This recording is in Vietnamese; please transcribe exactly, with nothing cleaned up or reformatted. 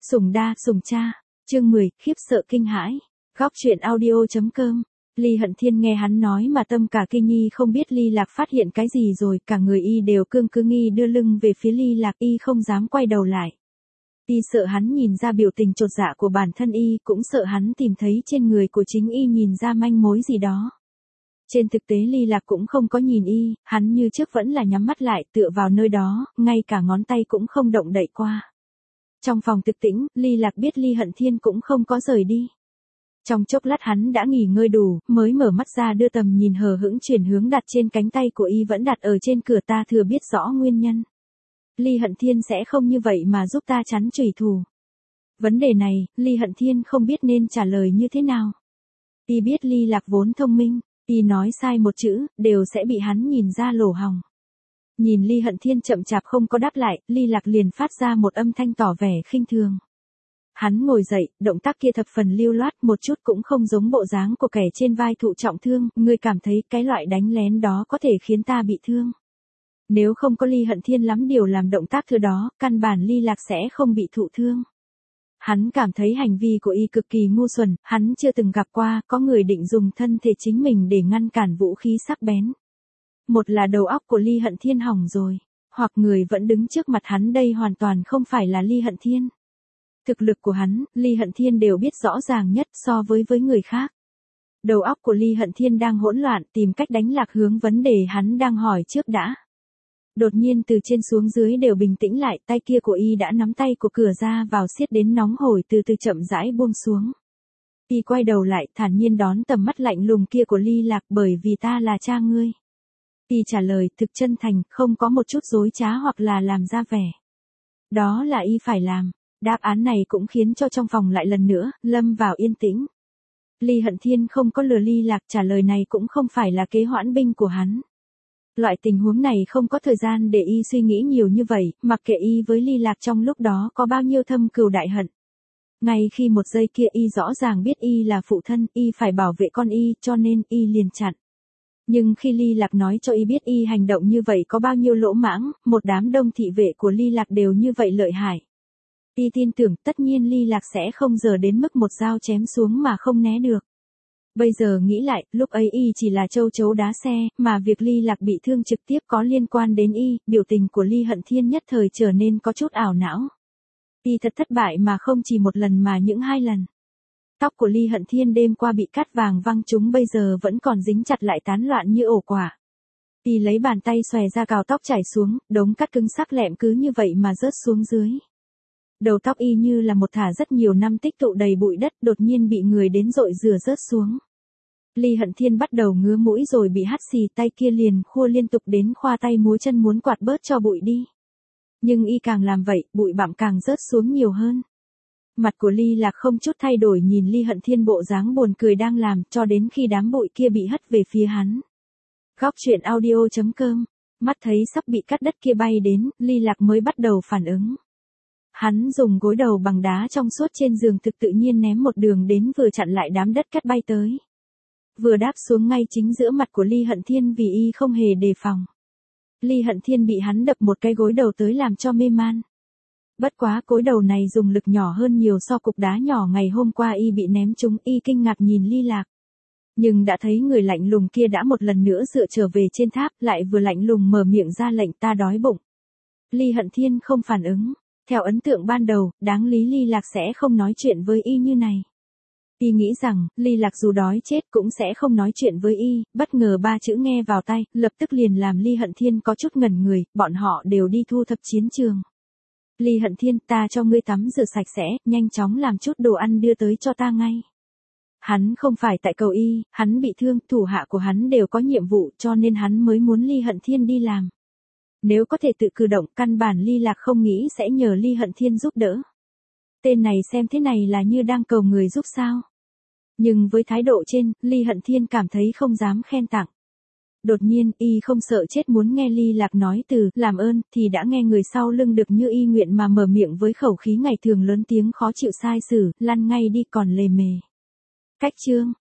Sủng đa, sủng cha. Chương mười, khiếp sợ kinh hãi. Góc truyện audio.com. Ly Hận Thiên nghe hắn nói mà tâm cả kinh nghi, không biết Ly Lạc phát hiện cái gì rồi, cả người y đều cương cứng nghi đưa lưng về phía Ly Lạc, y không dám quay đầu lại. Y sợ hắn nhìn ra biểu tình chột dạ của bản thân y, cũng sợ hắn tìm thấy trên người của chính y nhìn ra manh mối gì đó. Trên thực tế Ly Lạc cũng không có nhìn y, hắn như trước vẫn là nhắm mắt lại tựa vào nơi đó, ngay cả ngón tay cũng không động đậy qua. Trong phòng thực tĩnh, Ly Lạc biết Ly Hận Thiên cũng không có rời đi. Trong chốc lát hắn đã nghỉ ngơi đủ, mới mở mắt ra đưa tầm nhìn hờ hững chuyển hướng đặt trên cánh tay của y vẫn đặt ở trên cửa, ta thừa biết rõ nguyên nhân. Ly Hận Thiên sẽ không như vậy mà giúp ta chắn chửi thù. Vấn đề này, Ly Hận Thiên không biết nên trả lời như thế nào. Y biết Ly Lạc vốn thông minh, y nói sai một chữ, đều sẽ bị hắn nhìn ra lỗ hổng. Nhìn Ly Hận Thiên chậm chạp không có đáp lại, Ly Lạc liền phát ra một âm thanh tỏ vẻ khinh thường. Hắn ngồi dậy, động tác kia thập phần lưu loát, một chút cũng không giống bộ dáng của kẻ trên vai thụ trọng thương, ngươi cảm thấy cái loại đánh lén đó có thể khiến ta bị thương. Nếu không có Ly Hận Thiên lắm điều làm động tác thứ đó, căn bản Ly Lạc sẽ không bị thụ thương. Hắn cảm thấy hành vi của y cực kỳ ngu xuẩn, hắn chưa từng gặp qua có người định dùng thân thể chính mình để ngăn cản vũ khí sắc bén. Một là đầu óc của Ly Hận Thiên hỏng rồi, hoặc người vẫn đứng trước mặt hắn đây hoàn toàn không phải là Ly Hận Thiên. Thực lực của hắn, Ly Hận Thiên đều biết rõ ràng nhất so với với người khác. Đầu óc của Ly Hận Thiên đang hỗn loạn, tìm cách đánh lạc hướng vấn đề hắn đang hỏi trước đã. Đột nhiên từ trên xuống dưới đều bình tĩnh lại, tay kia của y đã nắm tay của cửa ra vào siết đến nóng hổi, từ từ chậm rãi buông xuống. Y quay đầu lại, thản nhiên đón tầm mắt lạnh lùng kia của Ly Lạc, bởi vì ta là cha ngươi. Y trả lời thực chân thành, không có một chút dối trá hoặc là làm ra vẻ. Đó là y phải làm. Đáp án này cũng khiến cho trong phòng lại lần nữa lâm vào yên tĩnh. Ly Hận Thiên không có lừa Ly Lạc, trả lời này cũng không phải là kế hoãn binh của hắn. Loại tình huống này không có thời gian để y suy nghĩ nhiều như vậy, mặc kệ y với Ly Lạc trong lúc đó có bao nhiêu thâm cừu đại hận. Ngay khi một giây kia y rõ ràng biết y là phụ thân, y phải bảo vệ con y, cho nên y liền chặn. Nhưng khi Ly Lạc nói cho y biết y hành động như vậy có bao nhiêu lỗ mãng, một đám đông thị vệ của Ly Lạc đều như vậy lợi hại. Y tin tưởng tất nhiên Ly Lạc sẽ không giờ đến mức một dao chém xuống mà không né được. Bây giờ nghĩ lại, lúc ấy y chỉ là châu chấu đá xe, mà việc Ly Lạc bị thương trực tiếp có liên quan đến y, biểu tình của Ly Hận Thiên nhất thời trở nên có chút ảo não. Y thật thất bại mà không chỉ một lần mà những hai lần. Tóc của Ly Hận Thiên đêm qua bị cắt vàng văng chúng bây giờ vẫn còn dính chặt lại tán loạn như ổ quả. Y lấy bàn tay xòe ra cào tóc chảy xuống, đống cắt cứng sắc lẹm cứ như vậy mà rớt xuống dưới. Đầu tóc y như là một thả rất nhiều năm tích tụ đầy bụi đất, đột nhiên bị người đến dội rửa rớt xuống. Ly Hận Thiên bắt đầu ngứa mũi rồi bị hắt xì, tay kia liền khua liên tục đến khoa tay múa chân muốn quạt bớt cho bụi đi. Nhưng y càng làm vậy, bụi bặm càng rớt xuống nhiều hơn. Mặt của Ly Lạc không chút thay đổi nhìn Ly Hận Thiên bộ dáng buồn cười đang làm, cho đến khi đám bụi kia bị hất về phía hắn. Góc truyện audio.com. Mắt thấy sắp bị cắt đất kia bay đến, Ly Lạc mới bắt đầu phản ứng. Hắn dùng gối đầu bằng đá trong suốt trên giường thực tự nhiên ném một đường đến vừa chặn lại đám đất cắt bay tới. Vừa đáp xuống ngay chính giữa mặt của Ly Hận Thiên vì y không hề đề phòng. Ly Hận Thiên bị hắn đập một cái gối đầu tới làm cho mê man. Bất quá gối đầu này dùng lực nhỏ hơn nhiều so cục đá nhỏ ngày hôm qua y bị ném trúng, y kinh ngạc nhìn Ly Lạc. Nhưng đã thấy người lạnh lùng kia đã một lần nữa dựa trở về trên tháp, lại vừa lạnh lùng mở miệng ra lệnh ta đói bụng. Ly Hận Thiên không phản ứng. Theo ấn tượng ban đầu, đáng lý Ly Lạc sẽ không nói chuyện với y như này. Y nghĩ rằng, Ly Lạc dù đói chết cũng sẽ không nói chuyện với y, bất ngờ ba chữ nghe vào tay, lập tức liền làm Ly Hận Thiên có chút ngẩn người, bọn họ đều đi thu thập chiến trường. Ly Hận Thiên, ta cho ngươi tắm rửa sạch sẽ, nhanh chóng làm chút đồ ăn đưa tới cho ta ngay. Hắn không phải tại cầu y, hắn bị thương, thủ hạ của hắn đều có nhiệm vụ cho nên hắn mới muốn Ly Hận Thiên đi làm. Nếu có thể tự cử động, căn bản Ly Lạc không nghĩ sẽ nhờ Ly Hận Thiên giúp đỡ. Tên này xem thế này là như đang cầu người giúp sao. Nhưng với thái độ trên, Ly Hận Thiên cảm thấy không dám khen tặng. Đột nhiên, y không sợ chết muốn nghe Ly Lạc nói từ làm ơn, thì đã nghe người sau lưng được như y nguyện mà mở miệng với khẩu khí ngày thường lớn tiếng khó chịu sai sử, lăn ngay đi còn lề mề. Cách chương,